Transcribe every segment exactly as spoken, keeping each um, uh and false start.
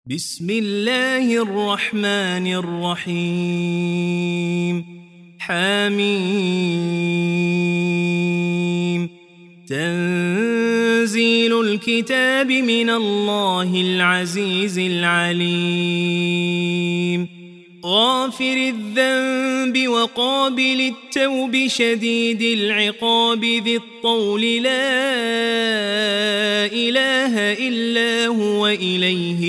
بسم الله الرحمن الرحيم حميم تنزيل الكتاب من الله العزيز العليم غافر الذنب وقابل التوب شديد العقاب ذي الطول لا إله إلا هو إليه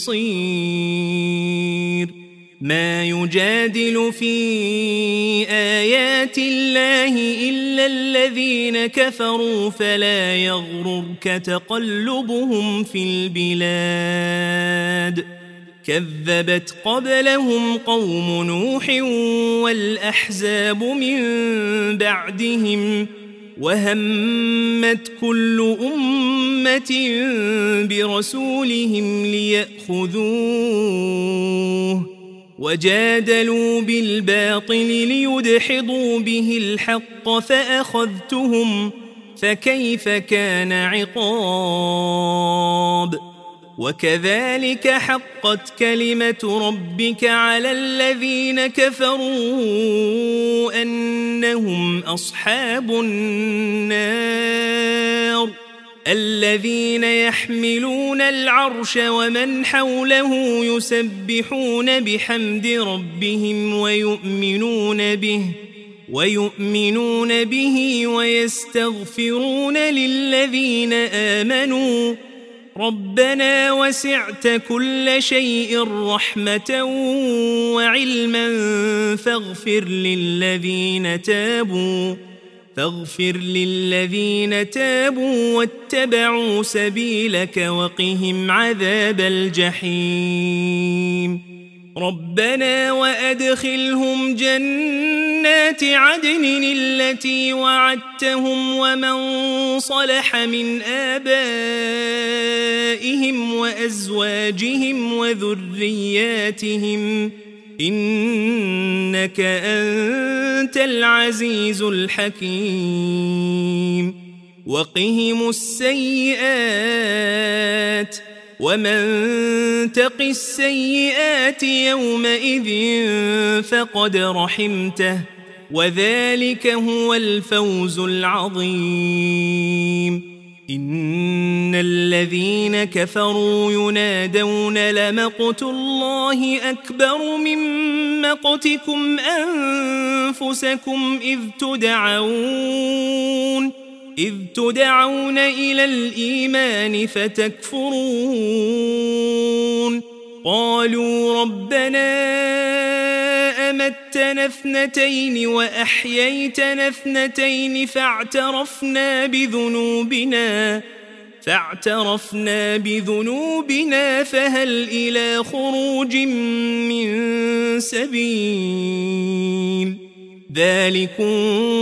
المصير ما يجادل في آيات الله إلا الذين كفروا فلا يغررك تقلبهم في البلاد كذبت قبلهم قوم نوح والأحزاب من بعدهم وهمت كل أمة برسولهم ليأخذوه وجادلوا بالباطل ليدحضوا به الحق فأخذتهم فكيف كان عقاب وكذلك حقت كلمة ربك على الذين كفروا أنهم أصحاب النار الذين يحملون العرش ومن حوله يسبحون بحمد ربهم ويؤمنون به ويؤمنون به ويستغفرون للذين آمنوا ربنا وسعت كل شيء رحمة وعلما فاغفر للذين تابوا فاغفر للذين تابوا واتبعوا سبيلك وقهم عذاب الجحيم ربنا وأدخلهم جنات عدن التي وعدتهم ومن صلح من آبائهم وأزواجهم وذرياتهم إنك أنت العزيز الحكيم وقهم السيئات ومن تق السيئات يومئذ فقد رحمته وذلك هو الفوز العظيم إن الذين كفروا ينادون لمقت الله أكبر من مقتكم أنفسكم إذ تدعون إذ تدعون إلى الإيمان فتكفرون قالوا ربنا أمتنا اثنتين وأحييتنا اثنتين فاعترفنا بذنوبنا فاعترفنا بذنوبنا فهل إلى خروج من سبيل ذلكم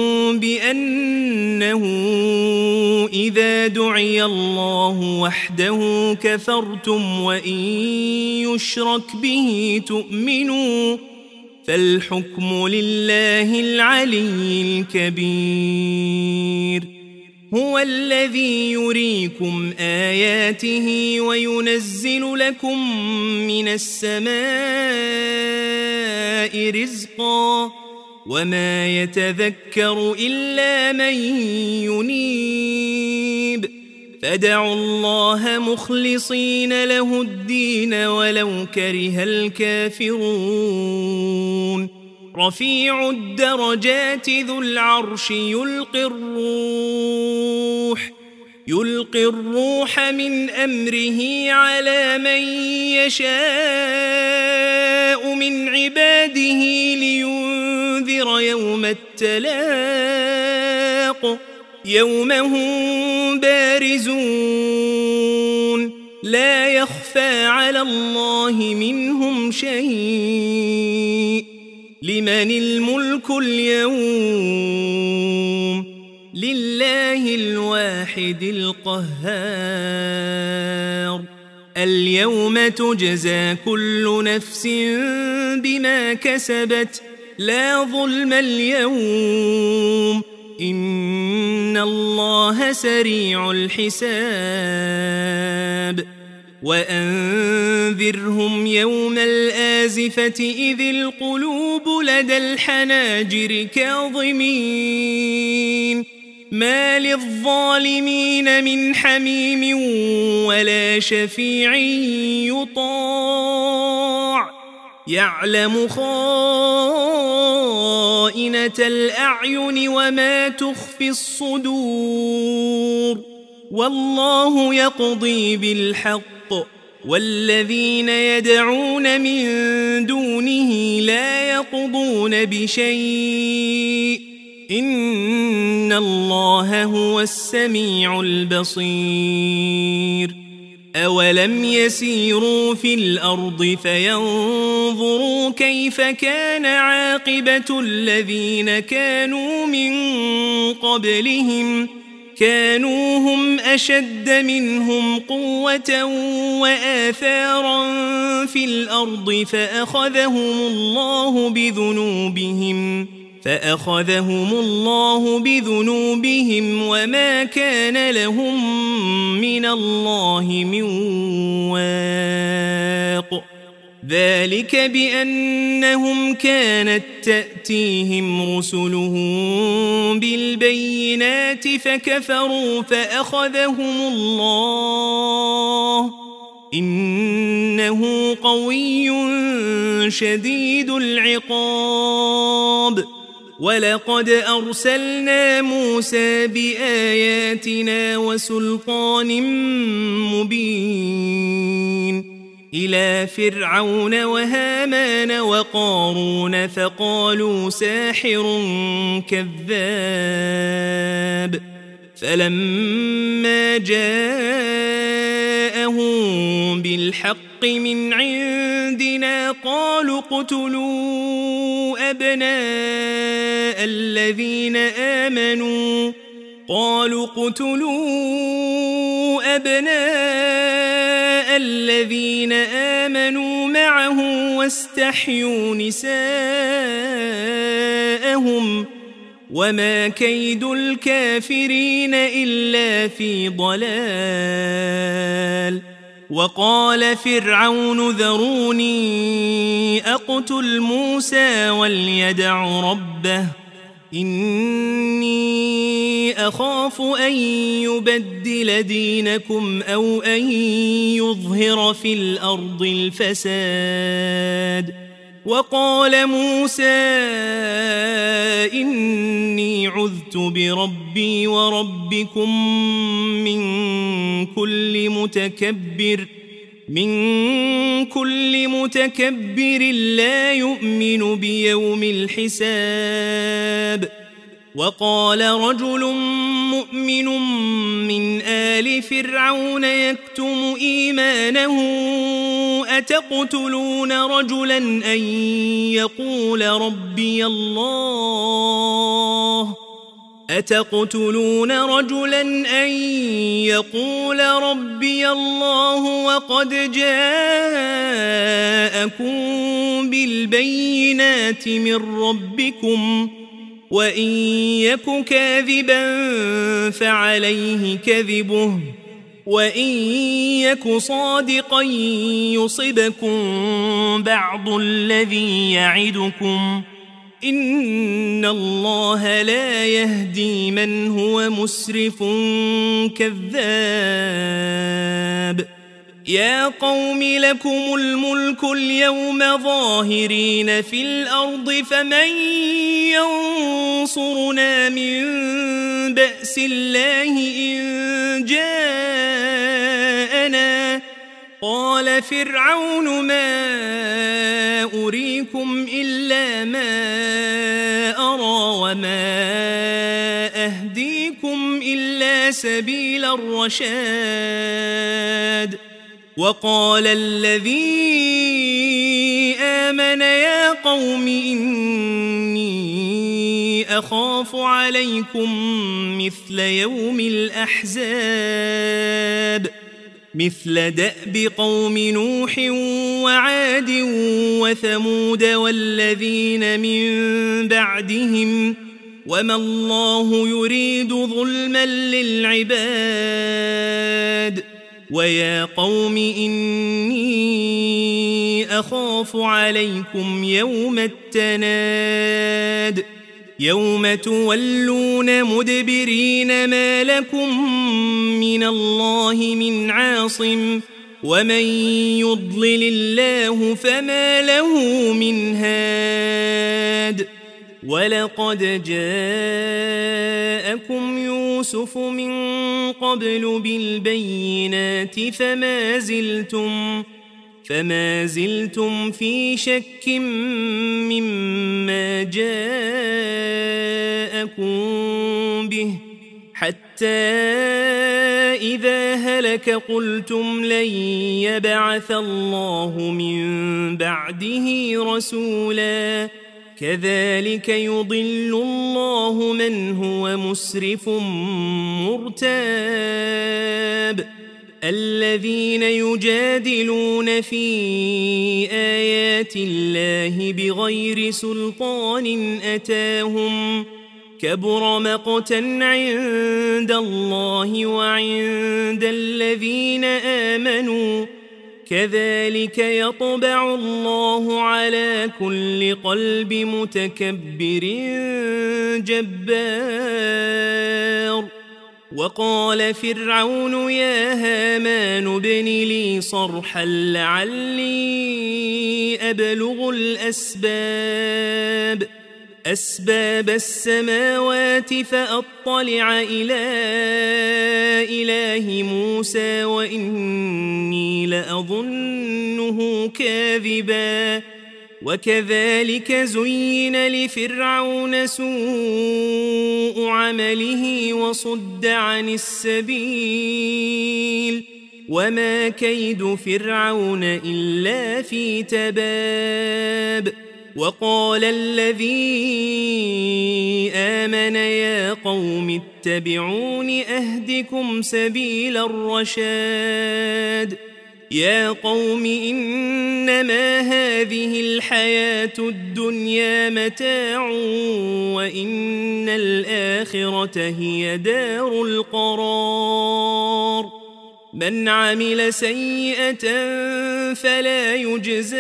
بأنه إذا دعي الله وحده كفرتم وإن يشرك به تؤمنوا فالحكم لله العلي الكبير هو الذي يريكم آياته وينزل لكم من السماء رزقا وما يتذكر إلا من ينيب فادعوا الله مخلصين له الدين ولو كره الكافرون رفيع الدرجات ذو العرش يلقي الروح يلقي الروح من أمره على من يشاء من عباده لينذر يوم التلاق يوم هم بارزون لا يخفى على الله منهم شيء لمن الملك اليوم لله الواحد القهار اليوم تجزى كل نفس بما كسبت لا ظلم اليوم إن الله سريع الحساب وأنذرهم يوم الآزفة إذ القلوب لدى الحناجر كاظمين ما للظالمين من حميم ولا شفيع يطاع يعلم خائنة الأعين وما تخفي الصدور والله يقضي بالحق والذين يدعون من دونه لا يقضون بشيء إن الله هو السميع البصير أولم يسيروا في الأرض فينظروا كيف كان عاقبة الذين كانوا من قبلهم كانوا هم أشد منهم قوة وآثارا في الأرض فأخذهم الله بذنوبهم فأخذهم الله بذنوبهم وما كان لهم من الله من واق ذلك بأنهم كانت تأتيهم رسلهم بالبينات فكفروا فأخذهم الله إنه قوي شديد العقاب ولقد أرسلنا موسى بآياتنا وسلطان مبين إلى فرعون وهامان وقارون فقالوا ساحر كذاب فلما جاءهم بالحق من عندنا قالوا اقتلوا أبناء الذين آمنوا قالوا اقتلوا أبناء الذين آمنوا معه واستحيوا نساءهم وما كيد الكافرين إلا في ضلال وقال فرعون ذروني أقتل موسى وليدع ربه إني أخاف أن يبدل دينكم أو أن يظهر في الأرض الفساد وقال موسى إني عذت بربي وربكم من كل متكبر من كل متكبر لا يؤمن بيوم الحساب وقال رجل مؤمن من آل فرعون يكتم إيمانه أتقتلون رجلا أن يقول ربي الله أتقتلون رجلا أن يقول ربي الله وقد جاءكم بالبينات من ربكم وإن يك كاذبا فعليه كذبه وإن يك صادقا يصبكم بعض الذي يعدكم إن الله لا يهدي من هو مسرف كذاب يا قوم لكم الملك اليوم ظاهرين في الأرض فمن ينصرنا من بأس الله إن جاءنا قال فرعون ما أريكم إلا ما أرى وما أهديكم إلا سبيل الرشاد وقال الذي آمن يا قوم إني أخاف عليكم مثل يوم الأحزاب مثل دأب قوم نوح وعاد وثمود والذين من بعدهم وما الله يريد ظلما للعباد ويا قوم إني أخاف عليكم يوم التناد يوم تولون مدبرين ما لكم من الله من عاصم ومن يضلل الله فما له من هاد ولقد جاءكم يوسف من قبل بالبينات فما زلتم فما زلتم في شك مما جاءكم به حتى إذا هلك قلتم لن يبعث الله من بعده رسولا كذلك يضل الله من هو مسرف مرتاب الذين يجادلون في آيات الله بغير سلطان أتاهم كبر مقتا عند الله وعند الذين آمنوا كذلك يطبع الله على كل قلب متكبر جبار وقال فرعون يا هامان ابن لي صرحا لعلي أبلغ الأسباب أسباب السماوات فأطلع إلى إله موسى وإني لأظنه كاذبا وكذلك زين لفرعون سوء عمله وصد عن السبيل وما كيد فرعون إلا في تباب وقال الذي آمن يا قوم اتبعون أهدكم سبيل الرشاد يا قوم إنما هذه الحياة الدنيا متاع وإن الآخرة هي دار القرار من عمل سيئة فلا يجزى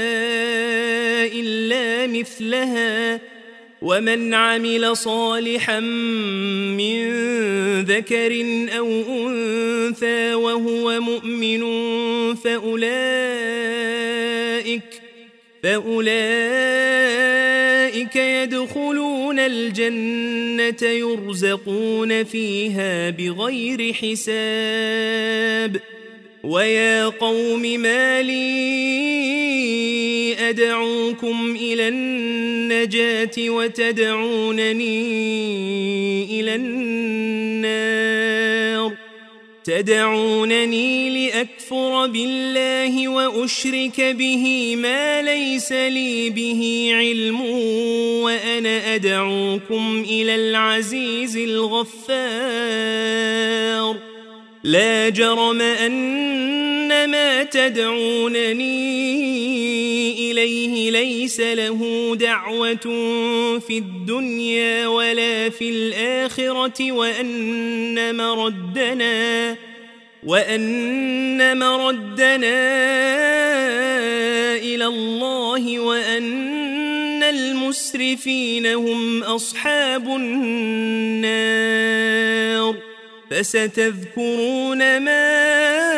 إلا مثلها ومن عمل صالحا من ذكر أو أنثى وهو مؤمن فأولئك فأولئك يدخلون الجنة يرزقون فيها بغير حساب ويا قوم ما لي أدعوكم إلى النجاة وتدعونني إلى النار تدعونني لأكفر بالله وأشرك به ما ليس لي به علم وأنا أدعوكم إلى العزيز الغفار لا جرم أن ما تدعونني إليه ليس له دعوة في الدنيا ولا في الآخرة وأن مردنا وأن مردنا إلى الله وأن المسرفين هم أصحاب النار فستذكرون ما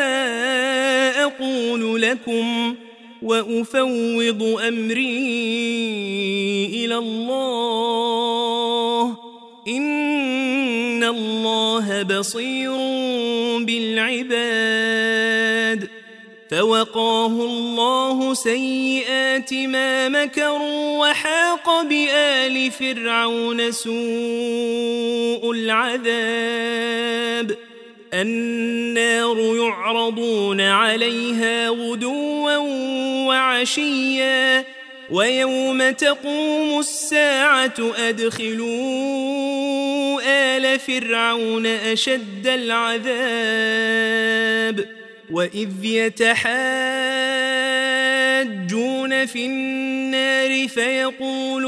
أقول لكم وأفوض أمري إلى الله إن الله بصير بالعباد فوقاه الله سيئات ما مكروا وحاق بآل فرعون سوء العذاب النار يعرضون عليها غدوا وعشيا ويوم تقوم الساعة أدخلوا آل فرعون أشد العذاب وإذ يتحاجون في النار فيقول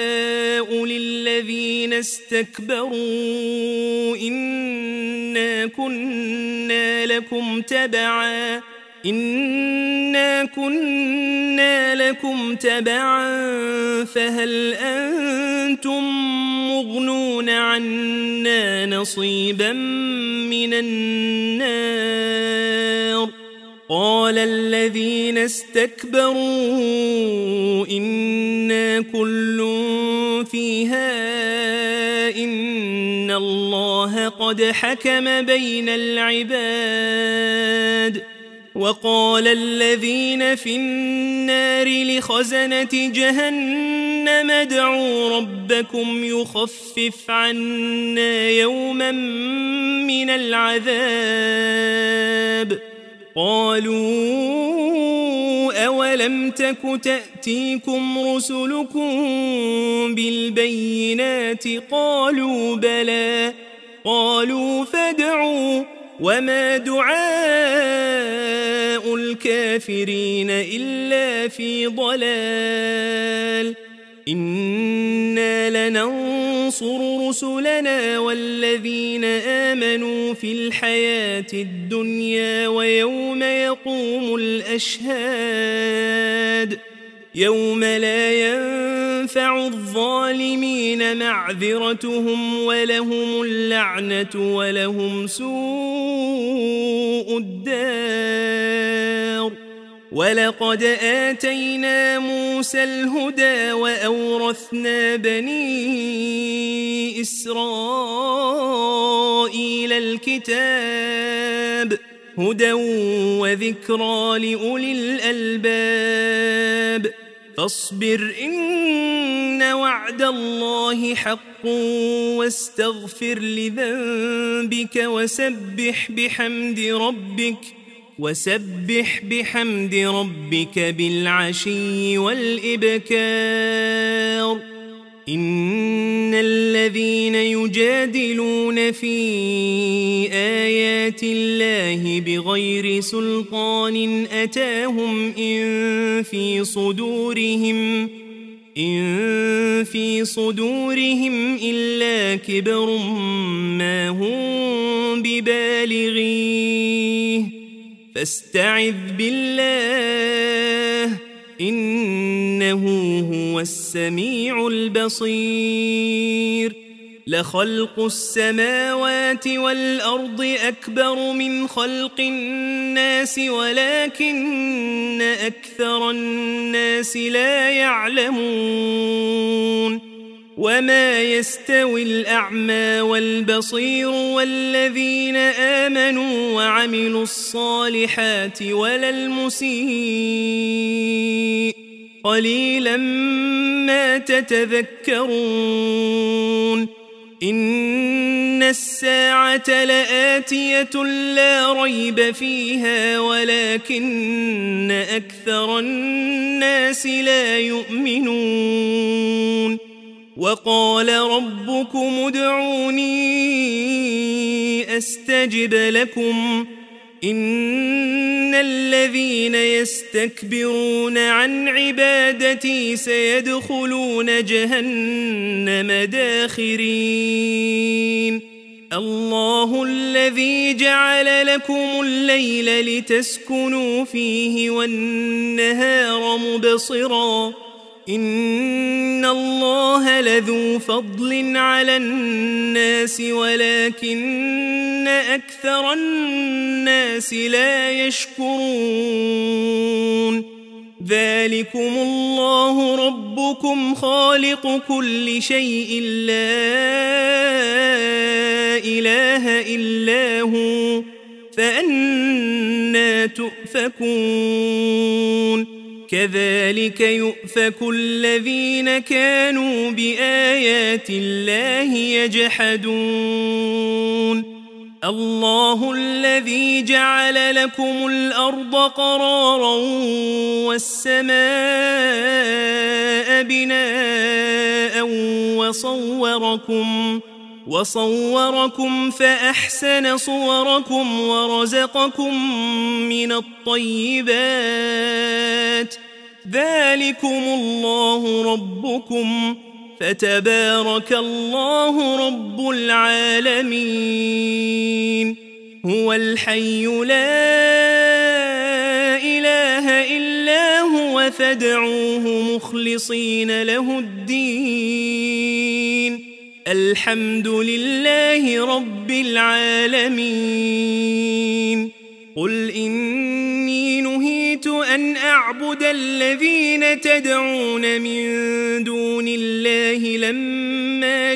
الضعفاء للذين استكبروا إنا كنا لكم تبعا إنا كنا لكم تبعا فهل أنتم مغنون عنا نصيبا من النار قال الذين استكبروا إنا كل فيها إن الله قد حكم بين العباد وقال الذين في النار لخزنة جهنم ادعوا ربكم يخفف عنا يوما من العذاب قالوا أولم تك تأتيكم رسلكم بالبينات قالوا بلى قالوا فادعوا وما دعاء الكافرين إلا في ضلال إنا لننصر رسلنا والذين آمنوا في الحياة الدنيا ويوم يقوم الأشهاد يوم لا ينفع الظالمين معذرتهم ولهم اللعنة ولهم سوء الدار ولقد آتينا موسى الهدى وأورثنا بني إسرائيل الكتاب هدى وذكرى لأولي الألباب فاصبر إن وعد الله حق واستغفر لذنبك وسبح بحمد ربك وسبح بحمد ربك بالعشي والإبكار إن الذين يجادلون في آيات الله بغير سلطان أتاهم إن في صدورهم إن في صدورهم إلا كبر ما هم ببالغيه فاستعذ بالله إنه هو السميع البصير لخلق السماوات والأرض أكبر من خلق الناس ولكن أكثر الناس لا يعلمون وما يستوي الأعمى والبصير والذين آمنوا وعملوا الصالحات ولا المسيء قليلا ما تتذكرون إن الساعة لآتية لا ريب فيها ولكن أكثر الناس لا يؤمنون وقال ربكم ادعوني أستجب لكم إن الذين يستكبرون عن عبادتي سيدخلون جهنم داخرين الله الذي جعل لكم الليل لتسكنوا فيه والنهار مبصرا إن الله لذو فضل على الناس ولكن أكثر الناس لا يشكرون ذلكم الله ربكم خالق كل شيء لا إله إلا هو فأنى تؤفكون كذلك يؤفك الذين كانوا بآيات الله يجحدون الله الذي جعل لكم الأرض قرارا والسماء بناء وصوركم وصوركم فأحسن صوركم ورزقكم من الطيبات ذلكم الله ربكم فتبارك الله رب العالمين هو الحي لا إله إلا هو فادعوه مخلصين له الدين الحمد لله رب العالمين قل إني نهيت أن أعبد الذين تدعون من دون الله لما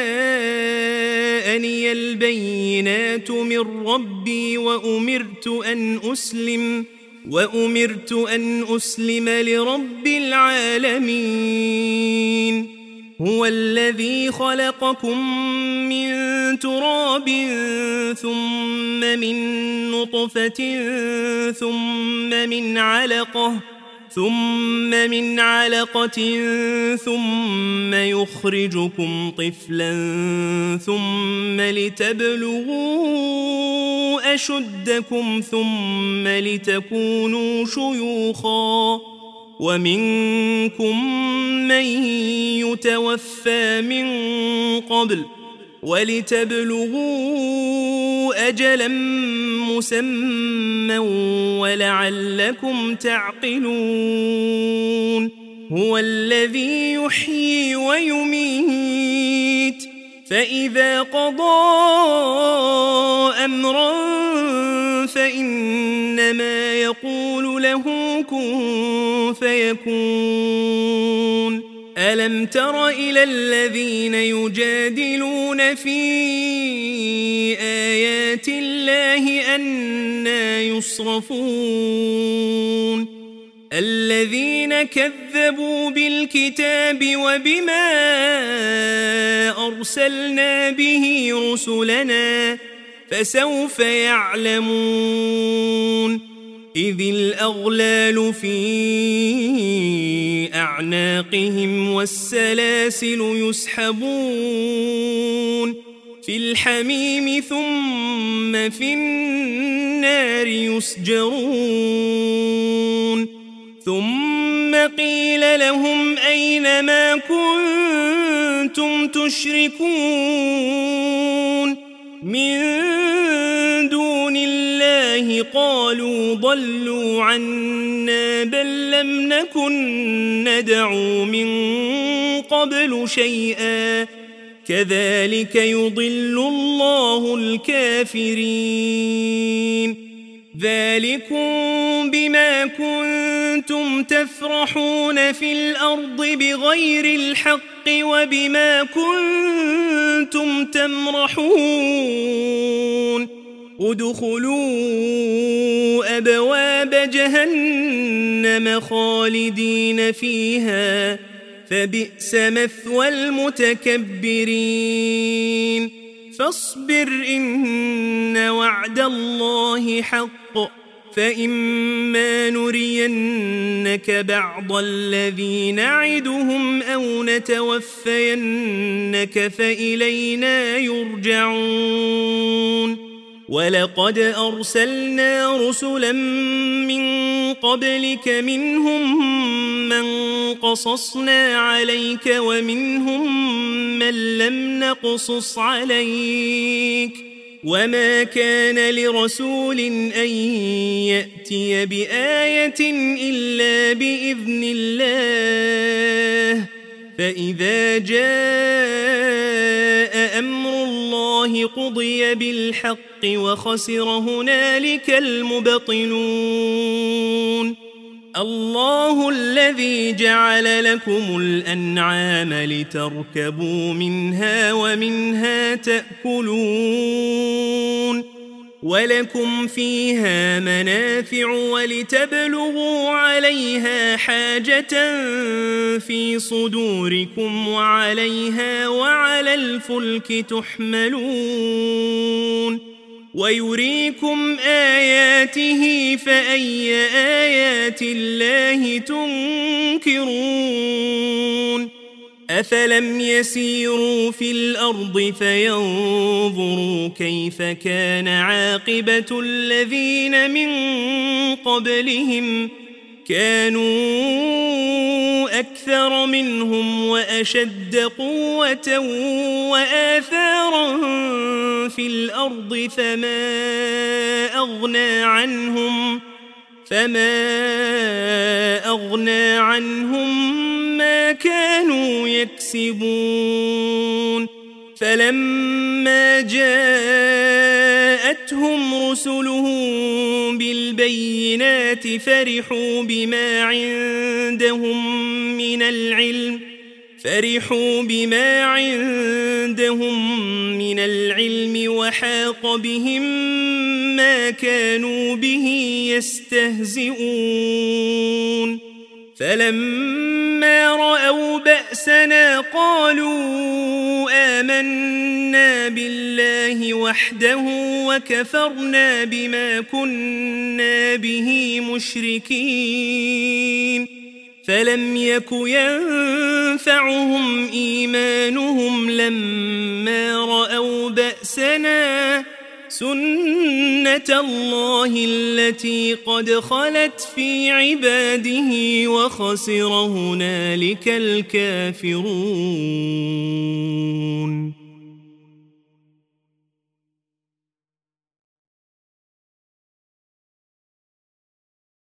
جاءني البينات من ربي وأمرت أن أسلم وأمرت أن أسلم لرب العالمين هو الذي خلقكم من تراب ثم من نطفة ثم من علقة ثم من علقة ثم يخرجكم طفلا ثم لتبلغوا أشدكم ثم لتكونوا شيوخا ومنكم من يتوفى من قبل ولتبلغوا أجلا مسمى ولعلكم تعقلون هو الذي يحيي ويميت فإذا قضى أمرا فإنما يقول له كن فيكون ألم تر إلى الذين يجادلون في آيات الله أنى يصرفون الذين كذبوا بالكتاب وبما أرسلنا به رسلنا فسوف يعلمون إذ الأغلال في أعناقهم والسلاسل يسحبون في الحميم ثم في النار يسجرون ثم قيل لهم أين ما كنتم تشركون من دون الله قالوا ضلوا عنا بل لم نكن ندعو من قبل شيئا كذلك يضل الله الكافرين ذلكم بما كنتم تفرحون في الأرض بغير الحق وبما كنتم تمرحون ادخلوا أبواب جهنم خالدين فيها فبئس مثوى المتكبرين فاصبر إن وعد الله حق فإما نرينك بعض الذي نعدهم أو نتوفينك فإلينا يرجعون ولقد أرسلنا رسلا من قبلك منهم من قصصنا عليك ومنهم من لم نقصص عليك وما كان لرسول أن يأتي بآية إلا بإذن الله فإذا جاء أمر الله قضي بالحق وخسر هنالك المبطلون الله الذي جعل لكم الأنعام لتركبوا منها ومنها تأكلون ولكم فيها منافع ولتبلغوا عليها حاجة في صدوركم وعليها وعلى الفلك تحملون ويريكم آياته فأي آيات الله تنكرون أفلم يسيروا في الأرض فينظروا كيف كان عاقبة الذين من قبلهم كانوا أكثر أكثر منهم وأشد قوة وآثارا في الأرض فما أغنى عنهم فما أغنى عنهم ما كانوا يكسبون فلما جاءتهم رسلهم بالبينات فرحوا بما عندهم من العلم فرحوا بما عندهم من العلم وحاق بهم ما كانوا به يستهزئون فلما رأوا بأسنا قالوا آمنا بالله وحده وكفرنا بما كنا به مشركين فلم يك ينفعهم إيمانهم لما رأوا بأسنا سنة الله التي قد خلت في عباده وخسر هنالك الكافرون.